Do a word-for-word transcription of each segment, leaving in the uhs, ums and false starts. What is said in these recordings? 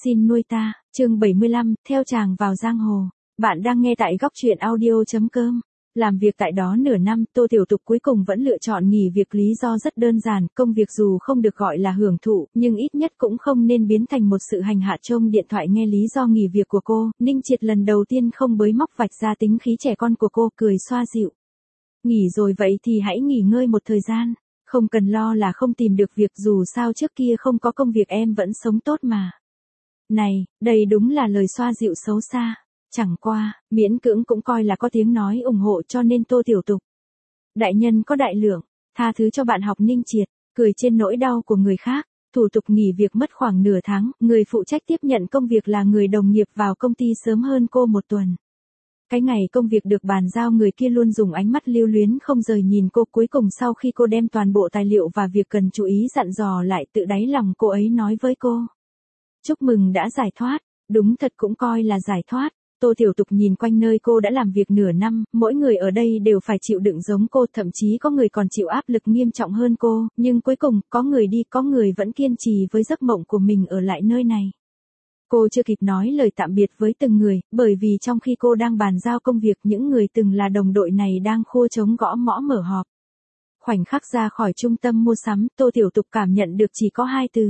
Xin nuôi ta, chương bảy mươi lăm, theo chàng vào giang hồ. Bạn đang nghe tại góc truyện audio.com. Làm việc tại đó nửa năm, Tô Tiểu Tục cuối cùng vẫn lựa chọn nghỉ việc, lý do rất đơn giản, công việc dù không được gọi là hưởng thụ, nhưng ít nhất cũng không nên biến thành một sự hành hạ. Trông điện thoại nghe lý do nghỉ việc của cô, Ninh Triệt lần đầu tiên không bới móc vạch ra tính khí trẻ con của cô, cười xoa dịu. Nghỉ rồi vậy thì hãy nghỉ ngơi một thời gian, không cần lo là không tìm được việc, dù sao trước kia không có công việc em vẫn sống tốt mà. Này, đây đúng là lời xoa dịu xấu xa. Chẳng qua, miễn cưỡng cũng coi là có tiếng nói ủng hộ, cho nên Tô Tiểu Tục. Đại nhân có đại lượng, tha thứ cho bạn học Ninh Triệt, cười trên nỗi đau của người khác. Thủ tục nghỉ việc mất khoảng nửa tháng, người phụ trách tiếp nhận công việc là người đồng nghiệp vào công ty sớm hơn cô một tuần. Cái ngày công việc được bàn giao, người kia luôn dùng ánh mắt lưu luyến không rời nhìn cô. Cuối cùng sau khi cô đem toàn bộ tài liệu và việc cần chú ý dặn dò lại, tự đáy lòng cô ấy nói với cô: chúc mừng đã giải thoát. Đúng thật cũng coi là giải thoát. Tô Tiểu Tục nhìn quanh nơi cô đã làm việc nửa năm, mỗi người ở đây đều phải chịu đựng giống cô, thậm chí có người còn chịu áp lực nghiêm trọng hơn cô, nhưng cuối cùng, có người đi, có người vẫn kiên trì với giấc mộng của mình ở lại nơi này. Cô chưa kịp nói lời tạm biệt với từng người, bởi vì trong khi cô đang bàn giao công việc, những người từng là đồng đội này đang khua trống gõ mõ mở họp. Khoảnh khắc ra khỏi trung tâm mua sắm, Tô Tiểu Tục cảm nhận được chỉ có hai từ: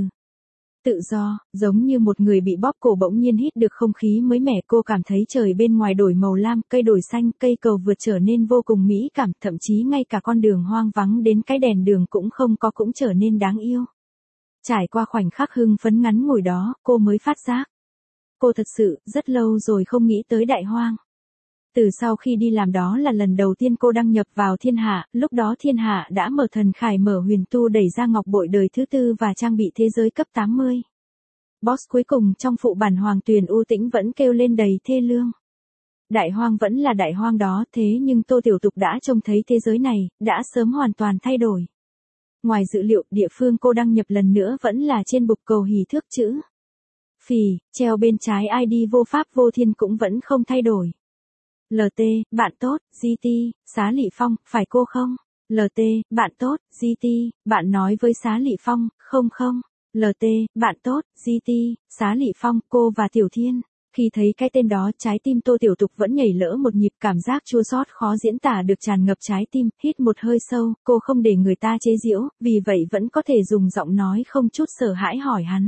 tự do. Giống như một người bị bóp cổ bỗng nhiên hít được không khí mới mẻ, cô cảm thấy trời bên ngoài đổi màu lam, cây đổi xanh, cây cầu vượt trở nên vô cùng mỹ cảm, thậm chí ngay cả con đường hoang vắng đến cái đèn đường cũng không có cũng trở nên đáng yêu. Trải qua khoảnh khắc hưng phấn ngắn ngủi đó, cô mới phát giác. Cô thật sự, rất lâu rồi không nghĩ tới đại hoang. Từ sau khi đi làm đó là lần đầu tiên cô đăng nhập vào Thiên Hạ, lúc đó Thiên Hạ đã mở thần khải, mở huyền tu, đẩy ra ngọc bội đời thứ tư và trang bị thế giới cấp tám mươi. Boss cuối cùng trong phụ bản Hoàng Tuyền U Tĩnh vẫn kêu lên đầy thê lương. Đại hoang vẫn là đại hoang đó, thế nhưng Tô Tiểu Tục đã trông thấy thế giới này, đã sớm hoàn toàn thay đổi. Ngoài dự liệu, địa phương cô đăng nhập lần nữa vẫn là trên bục cầu hỉ thước chữ phì, treo bên trái i đê vô pháp vô thiên cũng vẫn không thay đổi. lờ tê, bạn tốt, giê tê, Xá Lị Phong, phải cô không? lờ tê, bạn tốt, giê tê, bạn nói với Xá Lị Phong, không không. lờ tê, bạn tốt, giê tê, Xá Lị Phong, cô và Tiểu Thiên. Khi thấy cái tên đó, trái tim Tô Tiểu Tục vẫn nhảy lỡ một nhịp, cảm giác chua xót khó diễn tả được tràn ngập trái tim. Hít một hơi sâu, cô không để người ta chế giễu, vì vậy vẫn có thể dùng giọng nói không chút sợ hãi hỏi hắn.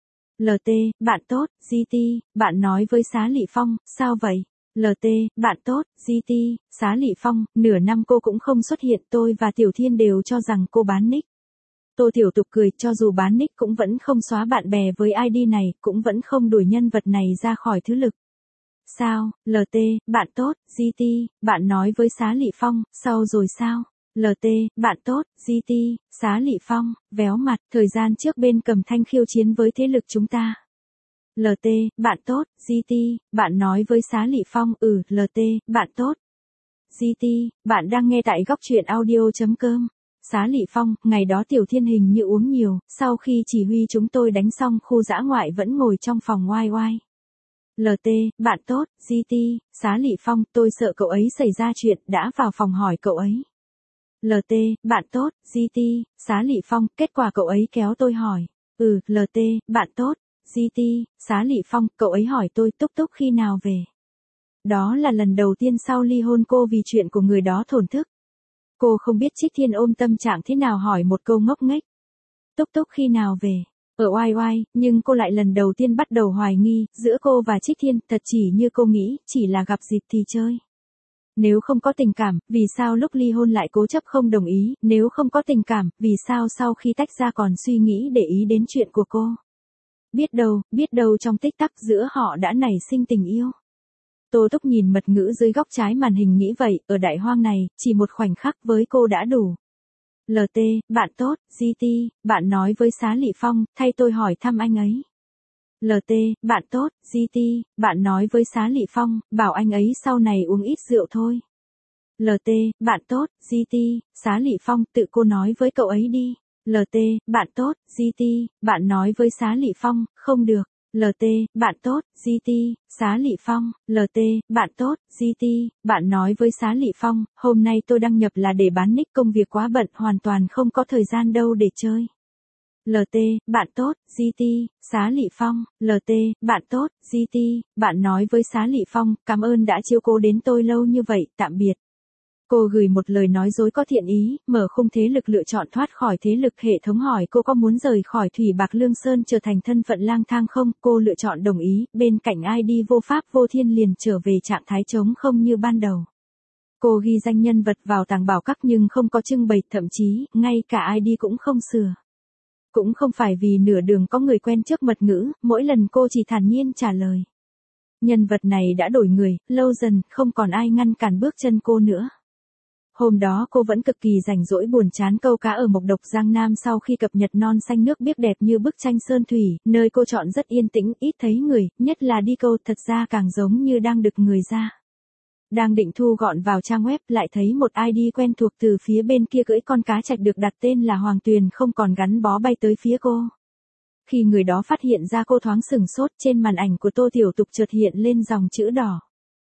lờ tê, bạn tốt, giê tê, bạn nói với Xá Lị Phong, sao vậy? lờ tê, bạn tốt, giê tê, Xá Lị Phong, nửa năm cô cũng không xuất hiện, tôi và Tiểu Thiên đều cho rằng cô bán nick. Tô Tiểu Tục cười, cho dù bán nick cũng vẫn không xóa bạn bè với i đê này, cũng vẫn không đuổi nhân vật này ra khỏi thứ lực. Sao, lờ tê, bạn tốt, giê tê, bạn nói với Xá Lị Phong, sau rồi sao? lờ tê, bạn tốt, giê tê, Xá Lị Phong, véo mặt, thời gian trước bên Cầm Thanh khiêu chiến với thế lực chúng ta. lờ tê, bạn tốt, giê tê, bạn nói với Xá Lị Phong, ừ, lờ tê, bạn tốt. giê tê, bạn đang nghe tại góc truyện audio.com. Xá Lị Phong, ngày đó Tiểu Thiên hình như uống nhiều, sau khi chỉ huy chúng tôi đánh xong khu dã ngoại vẫn ngồi trong phòng oai oai. lờ tê, bạn tốt, giê tê, Xá Lị Phong, tôi sợ cậu ấy xảy ra chuyện, đã vào phòng hỏi cậu ấy. lờ tê, bạn tốt, giê tê, Xá Lị Phong, kết quả cậu ấy kéo tôi hỏi. Ừ, lờ tê, bạn tốt, giê tê, Xá Lị Phong, cậu ấy hỏi tôi Túc Túc khi nào về. Đó là lần đầu tiên sau ly hôn cô vì chuyện của người đó thổn thức. Cô không biết Trích Thiên ôm tâm trạng thế nào hỏi một câu ngốc nghếch. Túc Túc khi nào về? Ở oai oai, nhưng cô lại lần đầu tiên bắt đầu hoài nghi, giữa cô và Trích Thiên, thật chỉ như cô nghĩ, chỉ là gặp dịp thì chơi. Nếu không có tình cảm, vì sao lúc ly hôn lại cố chấp không đồng ý, nếu không có tình cảm, vì sao sau khi tách ra còn suy nghĩ để ý đến chuyện của cô? Biết đâu, biết đâu trong tích tắc giữa họ đã nảy sinh tình yêu. Tô Túc nhìn mật ngữ dưới góc trái màn hình nghĩ vậy, ở đại hoang này, chỉ một khoảnh khắc với cô đã đủ. lờ tê, bạn tốt, giê tê, bạn nói với Xá Lị Phong, thay tôi hỏi thăm anh ấy. lờ tê, bạn tốt, giê tê, bạn nói với Xá Lị Phong, bảo anh ấy sau này uống ít rượu thôi. lờ tê, bạn tốt, giê tê, Xá Lị Phong, tự cô nói với cậu ấy đi. lờ tê, bạn tốt, giê tê, bạn nói với Xá Lị Phong, không được. lờ tê, bạn tốt, giê tê, Xá Lị Phong, lờ tê, bạn tốt, giê tê, bạn nói với Xá Lị Phong, hôm nay tôi đăng nhập là để bán nick, công việc quá bận, hoàn toàn không có thời gian đâu để chơi. lờ tê, bạn tốt, giê tê, Xá Lị Phong, lờ tê, bạn tốt, giê tê, bạn nói với Xá Lị Phong, cảm ơn đã chiếu cố đến tôi lâu như vậy, tạm biệt. Cô gửi một lời nói dối có thiện ý, mở khung thế lực lựa chọn thoát khỏi thế lực. Hệ thống hỏi cô có muốn rời khỏi Thủy Bạc Lương Sơn trở thành thân phận lang thang không, cô lựa chọn đồng ý, bên cạnh i đê vô pháp vô thiên liền trở về trạng thái trống không như ban đầu. Cô ghi danh nhân vật vào tàng bảo các nhưng không có trưng bày, thậm chí, ngay cả i đê cũng không sửa. Cũng không phải vì nửa đường có người quen trước mật ngữ, mỗi lần cô chỉ thản nhiên trả lời. Nhân vật này đã đổi người, lâu dần, không còn ai ngăn cản bước chân cô nữa. Hôm đó cô vẫn cực kỳ rảnh rỗi buồn chán câu cá ở Mộc Độc Giang Nam sau khi cập nhật non xanh nước biếc đẹp như bức tranh sơn thủy, nơi cô chọn rất yên tĩnh, ít thấy người, nhất là đi câu thật ra càng giống như đang đực người ra. Đang định thu gọn vào trang web lại thấy một i đê quen thuộc từ phía bên kia cưỡi con cá trạch được đặt tên là Hoàng Tuyền không còn gắn bó bay tới phía cô. Khi người đó phát hiện ra cô thoáng sửng sốt, trên màn ảnh của Tô Tiểu Tục chợt hiện lên dòng chữ đỏ.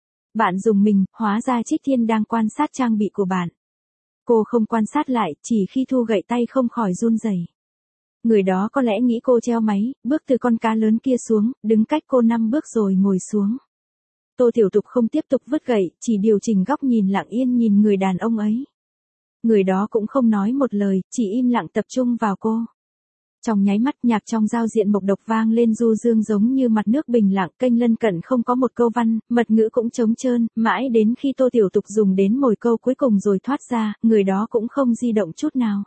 Bạn dùng mình, hóa ra Trích Thiên đang quan sát trang bị của bạn. Cô không quan sát lại, chỉ khi thu gậy tay không khỏi run rẩy. Người đó có lẽ nghĩ cô treo máy, bước từ con cá lớn kia xuống, đứng cách cô năm bước rồi ngồi xuống. Tô Tiểu Tục không tiếp tục vứt gậy, chỉ điều chỉnh góc nhìn lặng yên nhìn người đàn ông ấy. Người đó cũng không nói một lời, chỉ im lặng tập trung vào cô. Trong nháy mắt nhạc trong giao diện Mộc Độc vang lên du dương giống như mặt nước bình lặng, kênh lân cận không có một câu văn, mật ngữ cũng trống trơn, mãi đến khi Tô Tiểu Tục dùng đến mồi câu cuối cùng rồi thoát ra, người đó cũng không di động chút nào.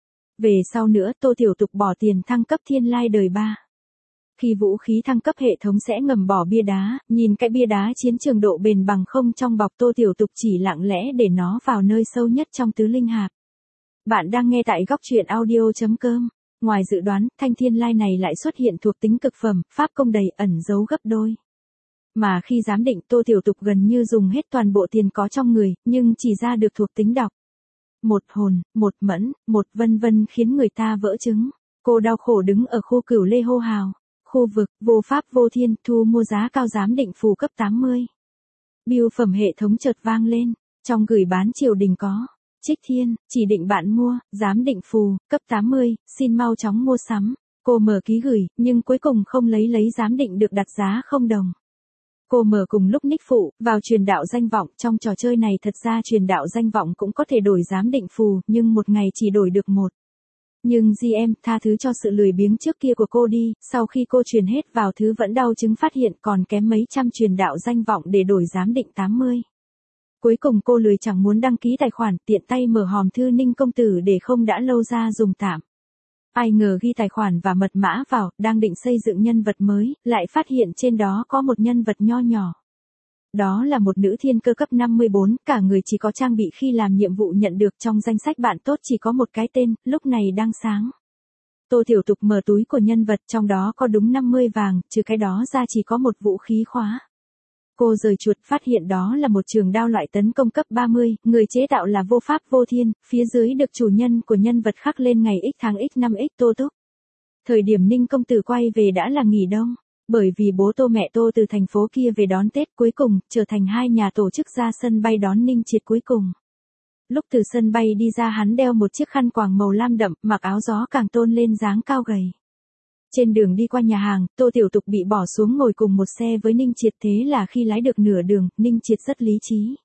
Về sau nữa Tô Tiểu Tục bỏ tiền thăng cấp Thiên Lai đời ba. Khi vũ khí thăng cấp hệ thống sẽ ngầm bỏ bia đá, nhìn cái bia đá chiến trường độ bền bằng không trong bọc Tô Tiểu Tục chỉ lặng lẽ để nó vào nơi sâu nhất trong tứ linh hạp. Bạn đang nghe tại góc truyện audio chấm com. Ngoài dự đoán, thanh thiên lai này lại xuất hiện thuộc tính cực phẩm, pháp công đầy ẩn giấu gấp đôi. Mà khi giám định Tô Tiểu Tục gần như dùng hết toàn bộ tiền có trong người, nhưng chỉ ra được thuộc tính đọc. Một hồn, một mẫn, một vân vân khiến người ta vỡ trứng. Cô đau khổ đứng ở khu Cửu Lê hô hào. Khu vực, vô pháp vô thiên, thu mua giá cao giám định phù cấp tám mươi. Bưu phẩm hệ thống chợt vang lên, trong gửi bán triều đình có. Trích Thiên, chỉ định bạn mua, giám định phù, cấp tám mươi, xin mau chóng mua sắm. Cô mở ký gửi, nhưng cuối cùng không lấy lấy giám định được đặt giá không đồng. Cô mở cùng lúc nick phụ, vào truyền đạo danh vọng, trong trò chơi này thật ra truyền đạo danh vọng cũng có thể đổi giám định phù, nhưng một ngày chỉ đổi được một. Nhưng giê em, tha thứ cho sự lười biếng trước kia của cô đi, sau khi cô truyền hết vào thứ vẫn đau chứng phát hiện còn kém mấy trăm truyền đạo danh vọng để đổi giám định tám mươi. Cuối cùng cô lười chẳng muốn đăng ký tài khoản, tiện tay mở hòm thư Ninh công tử để không đã lâu ra dùng tạm. Ai ngờ ghi tài khoản và mật mã vào, đang định xây dựng nhân vật mới, lại phát hiện trên đó có một nhân vật nho nhỏ. Đó là một nữ thiên cơ cấp năm mươi bốn, cả người chỉ có trang bị khi làm nhiệm vụ nhận được, trong danh sách bạn tốt chỉ có một cái tên, lúc này đang sáng. Tô Tiểu Tục mở túi của nhân vật, trong đó có đúng năm mươi vàng, trừ cái đó ra chỉ có một vũ khí khóa. Cô rời chuột phát hiện đó là một trường đao loại tấn công cấp ba mươi, người chế tạo là vô pháp vô thiên, phía dưới được chủ nhân của nhân vật khắc lên ngày x tháng x năm x Tô Túc. Thời điểm Ninh công tử quay về đã là nghỉ đông, bởi vì bố Tô mẹ Tô từ thành phố kia về đón Tết cuối cùng, trở thành hai nhà tổ chức ra sân bay đón Ninh Triệt cuối cùng. Lúc từ sân bay đi ra hắn đeo một chiếc khăn quàng màu lam đậm, mặc áo gió càng tôn lên dáng cao gầy. Trên đường đi qua nhà hàng, Tô Tiểu Tục bị bỏ xuống ngồi cùng một xe với Ninh Triệt, thế là khi lái được nửa đường, Ninh Triệt rất lý trí.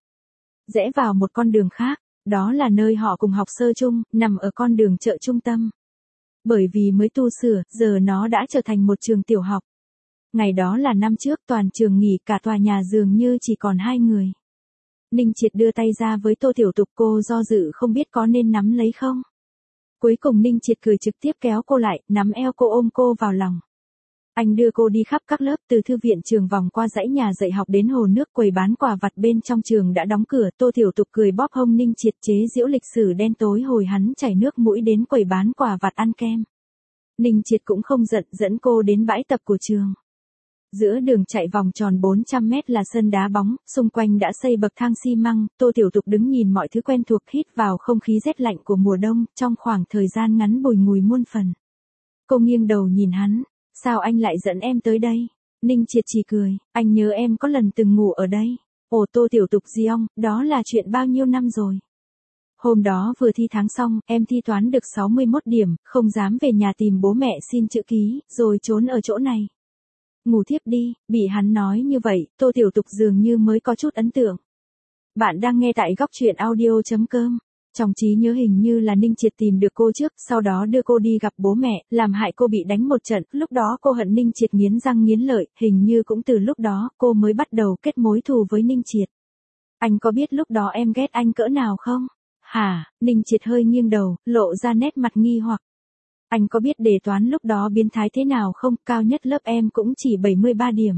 Rẽ vào một con đường khác, đó là nơi họ cùng học sơ chung, nằm ở con đường chợ trung tâm. Bởi vì mới tu sửa, giờ nó đã trở thành một trường tiểu học. Ngày đó là năm trước, toàn trường nghỉ, cả tòa nhà dường như chỉ còn hai người. Ninh Triệt đưa tay ra với Tô Tiểu Tục, cô do dự không biết có nên nắm lấy không. Cuối cùng Ninh Triệt cười trực tiếp kéo cô lại, nắm eo cô ôm cô vào lòng. Anh đưa cô đi khắp các lớp, từ thư viện trường vòng qua dãy nhà dạy học đến hồ nước, quầy bán quà vặt bên trong trường đã đóng cửa. Tô Tiểu Tục cười bóp hông Ninh Triệt, chế giễu lịch sử đen tối hồi hắn chảy nước mũi đến quầy bán quà vặt ăn kem. Ninh Triệt cũng không giận, dẫn cô đến bãi tập của trường. Giữa đường chạy vòng tròn bốn trăm mét là sân đá bóng, xung quanh đã xây bậc thang xi măng, Tô Tiểu Tục đứng nhìn mọi thứ quen thuộc, hít vào không khí rét lạnh của mùa đông, trong khoảng thời gian ngắn bùi ngùi muôn phần. Cô nghiêng đầu nhìn hắn, sao anh lại dẫn em tới đây? Ninh Triệt chỉ cười, anh nhớ em có lần từng ngủ ở đây. Ồ, Tô Tiểu Tục Giong, đó là chuyện bao nhiêu năm rồi. Hôm đó vừa thi tháng xong, em thi toán được sáu mươi mốt điểm, không dám về nhà tìm bố mẹ xin chữ ký, rồi trốn ở chỗ này. Ngủ thiếp đi, bị hắn nói như vậy, Tô Tiểu Tục dường như mới có chút ấn tượng. Bạn đang nghe tại góc truyện audio.com. Trong trí nhớ hình như là Ninh Triệt tìm được cô trước, sau đó đưa cô đi gặp bố mẹ, làm hại cô bị đánh một trận, lúc đó cô hận Ninh Triệt nghiến răng nghiến lợi, hình như cũng từ lúc đó cô mới bắt đầu kết mối thù với Ninh Triệt. Anh có biết lúc đó em ghét anh cỡ nào không? Hả? Ninh Triệt hơi nghiêng đầu, lộ ra nét mặt nghi hoặc. Anh có biết đề toán lúc đó biến thái thế nào không? Cao nhất lớp em cũng chỉ bảy mươi ba điểm.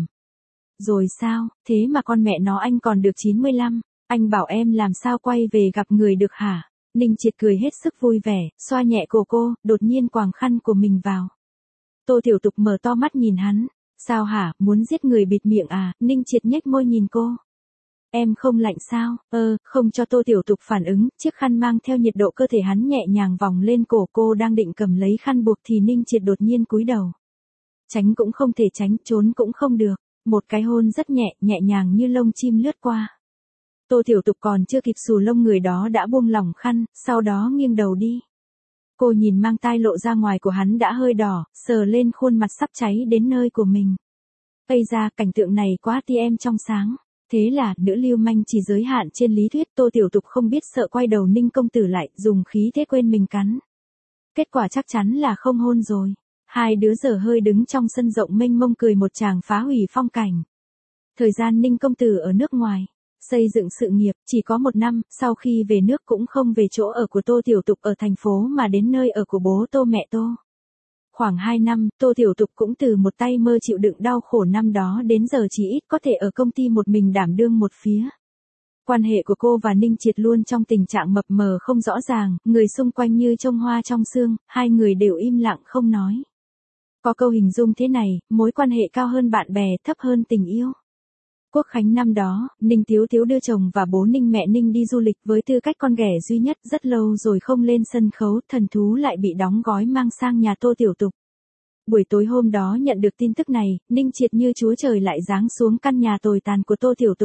Rồi sao? Thế mà con mẹ nó anh còn được chín mươi lăm. Anh bảo em làm sao quay về gặp người được hả? Ninh Triệt cười hết sức vui vẻ, xoa nhẹ cổ cô, đột nhiên quàng khăn của mình vào. Tô Tiểu Tục mở to mắt nhìn hắn. Sao hả? Muốn giết người bịt miệng à? Ninh Triệt nhếch môi nhìn cô. Em không lạnh sao? Ơ, không cho Tô Tiểu Tục phản ứng, chiếc khăn mang theo nhiệt độ cơ thể hắn nhẹ nhàng vòng lên cổ cô đang định cầm lấy khăn buộc thì Ninh Triệt đột nhiên cúi đầu. Tránh cũng không thể tránh, trốn cũng không được. Một cái hôn rất nhẹ, nhẹ nhàng như lông chim lướt qua. Tô Tiểu Tục còn chưa kịp xù lông người đó đã buông lỏng khăn, sau đó nghiêng đầu đi. Cô nhìn mang tai lộ ra ngoài của hắn đã hơi đỏ, sờ lên khuôn mặt sắp cháy đến nơi của mình. Ây da, cảnh tượng này quá ti em trong sáng. Thế là, nữ lưu manh chỉ giới hạn trên lý thuyết, Tô Tiểu Tục không biết sợ quay đầu Ninh công tử lại, dùng khí thế quên mình cắn. Kết quả chắc chắn là không hôn rồi. Hai đứa dở hơi đứng trong sân rộng mênh mông cười một tràng phá hủy phong cảnh. Thời gian Ninh công tử ở nước ngoài, xây dựng sự nghiệp, chỉ có một năm, sau khi về nước cũng không về chỗ ở của Tô Tiểu Tục ở thành phố mà đến nơi ở của bố Tô mẹ Tô. Khoảng hai năm, Tô Tiểu Tục cũng từ một tay mơ chịu đựng đau khổ năm đó đến giờ chỉ ít có thể ở công ty một mình đảm đương một phía. Quan hệ của cô và Ninh Triệt luôn trong tình trạng mập mờ không rõ ràng, người xung quanh như trông hoa trong sương, hai người đều im lặng không nói. Có câu hình dung thế này, mối quan hệ cao hơn bạn bè, thấp hơn tình yêu. Quốc khánh năm đó, Ninh Tiếu Tiếu đưa chồng và bố Ninh mẹ Ninh đi du lịch với tư cách con ghẻ duy nhất, rất lâu rồi không lên sân khấu, thần thú lại bị đóng gói mang sang nhà Tô Tiểu Tục. Buổi tối hôm đó nhận được tin tức này, Ninh Triệt như chúa trời lại giáng xuống căn nhà tồi tàn của Tô Tiểu Tục.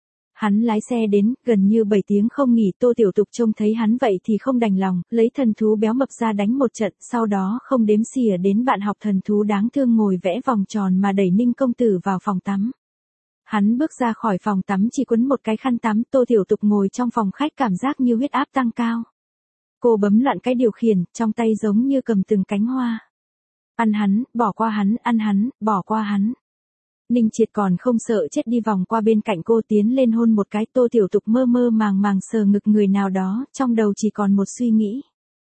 Hắn lái xe đến, gần như bảy tiếng không nghỉ, Tô Tiểu Tục trông thấy hắn vậy thì không đành lòng, lấy thần thú béo mập ra đánh một trận, sau đó không đếm xỉa đến bạn học thần thú đáng thương ngồi vẽ vòng tròn mà đẩy Ninh công tử vào phòng tắm. Hắn bước ra khỏi phòng tắm chỉ quấn một cái khăn tắm, Tô Tiểu Tục ngồi trong phòng khách cảm giác như huyết áp tăng cao. Cô bấm loạn cái điều khiển, trong tay giống như cầm từng cánh hoa. Ăn hắn, bỏ qua hắn, ăn hắn, bỏ qua hắn. Ninh Triệt còn không sợ chết đi vòng qua bên cạnh cô tiến lên hôn một cái, Tô Tiểu Tục mơ mơ màng màng sờ ngực người nào đó, trong đầu chỉ còn một suy nghĩ.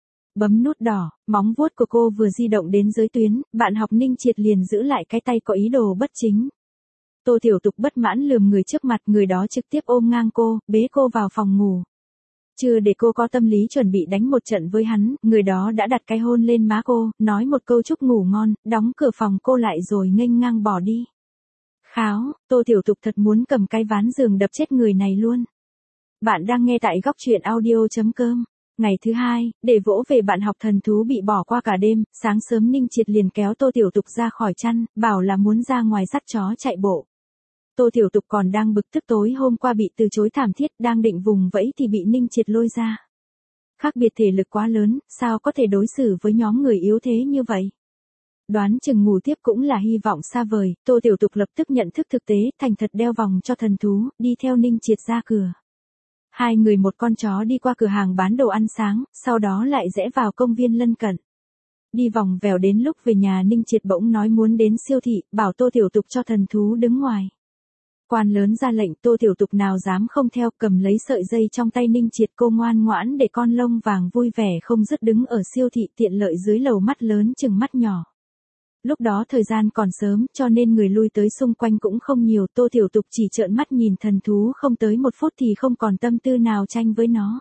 Bấm nút đỏ, móng vuốt của cô vừa di động đến giới tuyến, bạn học Ninh Triệt liền giữ lại cái tay có ý đồ bất chính. Tô Tiểu Tục bất mãn lườm người trước mặt, người đó trực tiếp ôm ngang cô, bế cô vào phòng ngủ. Chưa để cô có tâm lý chuẩn bị đánh một trận với hắn, người đó đã đặt cái hôn lên má cô, nói một câu chúc ngủ ngon, đóng cửa phòng cô lại rồi nghênh ngang bỏ đi. Kháo, Tô Tiểu Tục thật muốn cầm cái ván giường đập chết người này luôn. Bạn đang nghe tại góc truyện audio.com. Ngày thứ hai, để vỗ về bạn học thần thú bị bỏ qua cả đêm, sáng sớm Ninh Triệt liền kéo Tô Tiểu Tục ra khỏi chăn, bảo là muốn ra ngoài dắt chó chạy bộ. Tô Tiểu Tục còn đang bực tức tối hôm qua bị từ chối thảm thiết, đang định vùng vẫy thì bị Ninh Triệt lôi ra. Khác biệt thể lực quá lớn, sao có thể đối xử với nhóm người yếu thế như vậy? Đoán chừng ngủ tiếp cũng là hy vọng xa vời, Tô Tiểu Tục lập tức nhận thức thực tế, thành thật đeo vòng cho thần thú, đi theo Ninh Triệt ra cửa. Hai người một con chó đi qua cửa hàng bán đồ ăn sáng, sau đó lại rẽ vào công viên lân cận. Đi vòng vèo đến lúc về nhà Ninh Triệt bỗng nói muốn đến siêu thị, bảo Tô Tiểu Tục cho thần thú đứng ngoài. Quan lớn ra lệnh, Tô Tiểu Tục nào dám không theo, cầm lấy sợi dây trong tay Ninh Triệt, cô ngoan ngoãn để con lông vàng vui vẻ không dứt đứng ở siêu thị tiện lợi dưới lầu mắt lớn chừng mắt nhỏ. Lúc đó thời gian còn sớm, cho nên người lui tới xung quanh cũng không nhiều, Tô Tiểu Tục chỉ trợn mắt nhìn thần thú không tới một phút thì không còn tâm tư nào tranh với nó.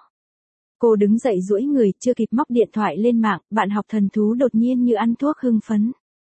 Cô đứng dậy duỗi người, chưa kịp móc điện thoại lên mạng, bạn học thần thú đột nhiên như ăn thuốc hưng phấn.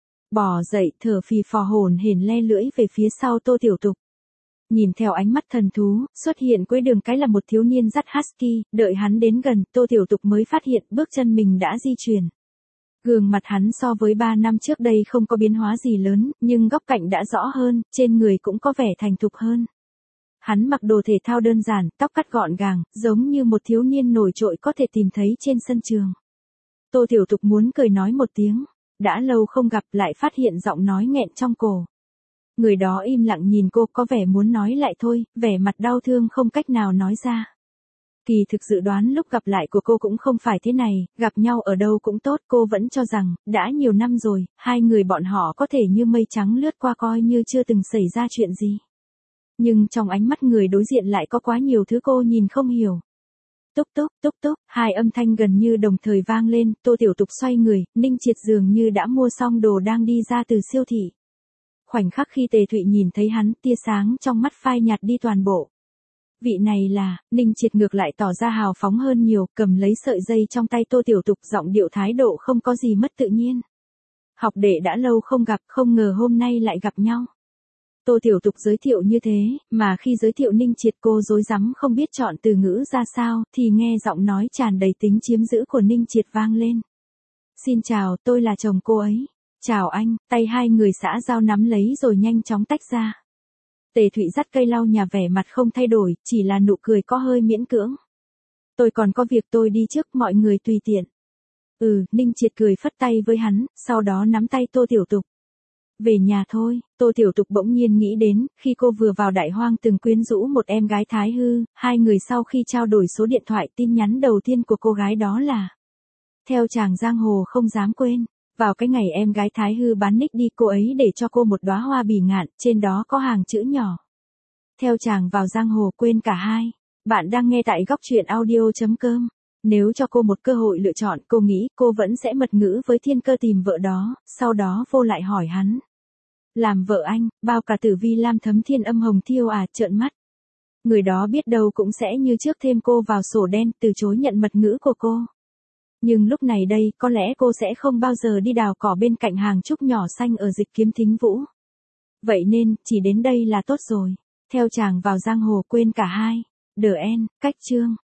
Bò dậy, thở phì phò hổn hển le lưỡi về phía sau Tô Tiểu Tục. Nhìn theo ánh mắt thần thú, xuất hiện cuối đường cái là một thiếu niên dắt husky, đợi hắn đến gần, Tô Tiểu Tục mới phát hiện bước chân mình đã di chuyển. Gương mặt hắn so với ba năm trước đây không có biến hóa gì lớn, nhưng góc cạnh đã rõ hơn, trên người cũng có vẻ thành thục hơn. Hắn mặc đồ thể thao đơn giản, tóc cắt gọn gàng, giống như một thiếu niên nổi trội có thể tìm thấy trên sân trường. Tô Tiểu Tục muốn cười nói một tiếng, đã lâu không gặp lại phát hiện giọng nói nghẹn trong cổ. Người đó im lặng nhìn cô có vẻ muốn nói lại thôi, vẻ mặt đau thương không cách nào nói ra. Kỳ thực dự đoán lúc gặp lại của cô cũng không phải thế này, gặp nhau ở đâu cũng tốt, cô vẫn cho rằng, đã nhiều năm rồi, hai người bọn họ có thể như mây trắng lướt qua coi như chưa từng xảy ra chuyện gì. Nhưng trong ánh mắt người đối diện lại có quá nhiều thứ cô nhìn không hiểu. Túc túc, túc túc, hai âm thanh gần như đồng thời vang lên, Tô Tiểu Tục xoay người, Ninh Triệt dường như đã mua xong đồ đang đi ra từ siêu thị. Khoảnh khắc khi Tề Thụy nhìn thấy hắn, tia sáng trong mắt phai nhạt đi toàn bộ. Vị này là, Ninh Triệt ngược lại tỏ ra hào phóng hơn nhiều, cầm lấy sợi dây trong tay Tô Tiểu Tục, giọng điệu thái độ không có gì mất tự nhiên. Học đệ đã lâu không gặp, không ngờ hôm nay lại gặp nhau. Tô Tiểu Tục giới thiệu như thế, mà khi giới thiệu Ninh Triệt cô rối rắm không biết chọn từ ngữ ra sao, thì nghe giọng nói tràn đầy tính chiếm giữ của Ninh Triệt vang lên. Xin chào, tôi là chồng cô ấy. Chào anh, tay hai người xã giao nắm lấy rồi nhanh chóng tách ra. Tề Thụy dắt cây lau nhà vẻ mặt không thay đổi, chỉ là nụ cười có hơi miễn cưỡng. Tôi còn có việc tôi đi trước, mọi người tùy tiện. Ừ, Ninh Triệt cười phất tay với hắn, sau đó nắm tay Tô Tiểu Tục. Về nhà thôi, Tô Tiểu Tục bỗng nhiên nghĩ đến, khi cô vừa vào Đại Hoang từng quyến rũ một em gái Thái Hư, hai người sau khi trao đổi số điện thoại, tin nhắn đầu tiên của cô gái đó là: theo chàng giang hồ không dám quên. Vào cái ngày em gái Thái Hư bán nick đi, cô ấy để cho cô một đóa hoa bỉ ngạn, trên đó có hàng chữ nhỏ: theo chàng vào giang hồ quên cả hai. Bạn đang nghe tại góc truyện audio chấm com. Nếu cho cô một cơ hội lựa chọn, cô nghĩ cô vẫn sẽ mật ngữ với Thiên Cơ tìm vợ đó, sau đó vô lại hỏi hắn: làm vợ anh, bao cả tử vi lam thấm thiên âm hồng thiêu à, trợn mắt. Người đó biết đâu cũng sẽ như trước thêm cô vào sổ đen, từ chối nhận mật ngữ của cô. Nhưng lúc này đây, có lẽ cô sẽ không bao giờ đi đào cỏ bên cạnh hàng trúc nhỏ xanh ở Dịch Kiếm Thính Vũ. Vậy nên, chỉ đến đây là tốt rồi. Theo chàng vào giang hồ quên cả hai. The End, cách chương.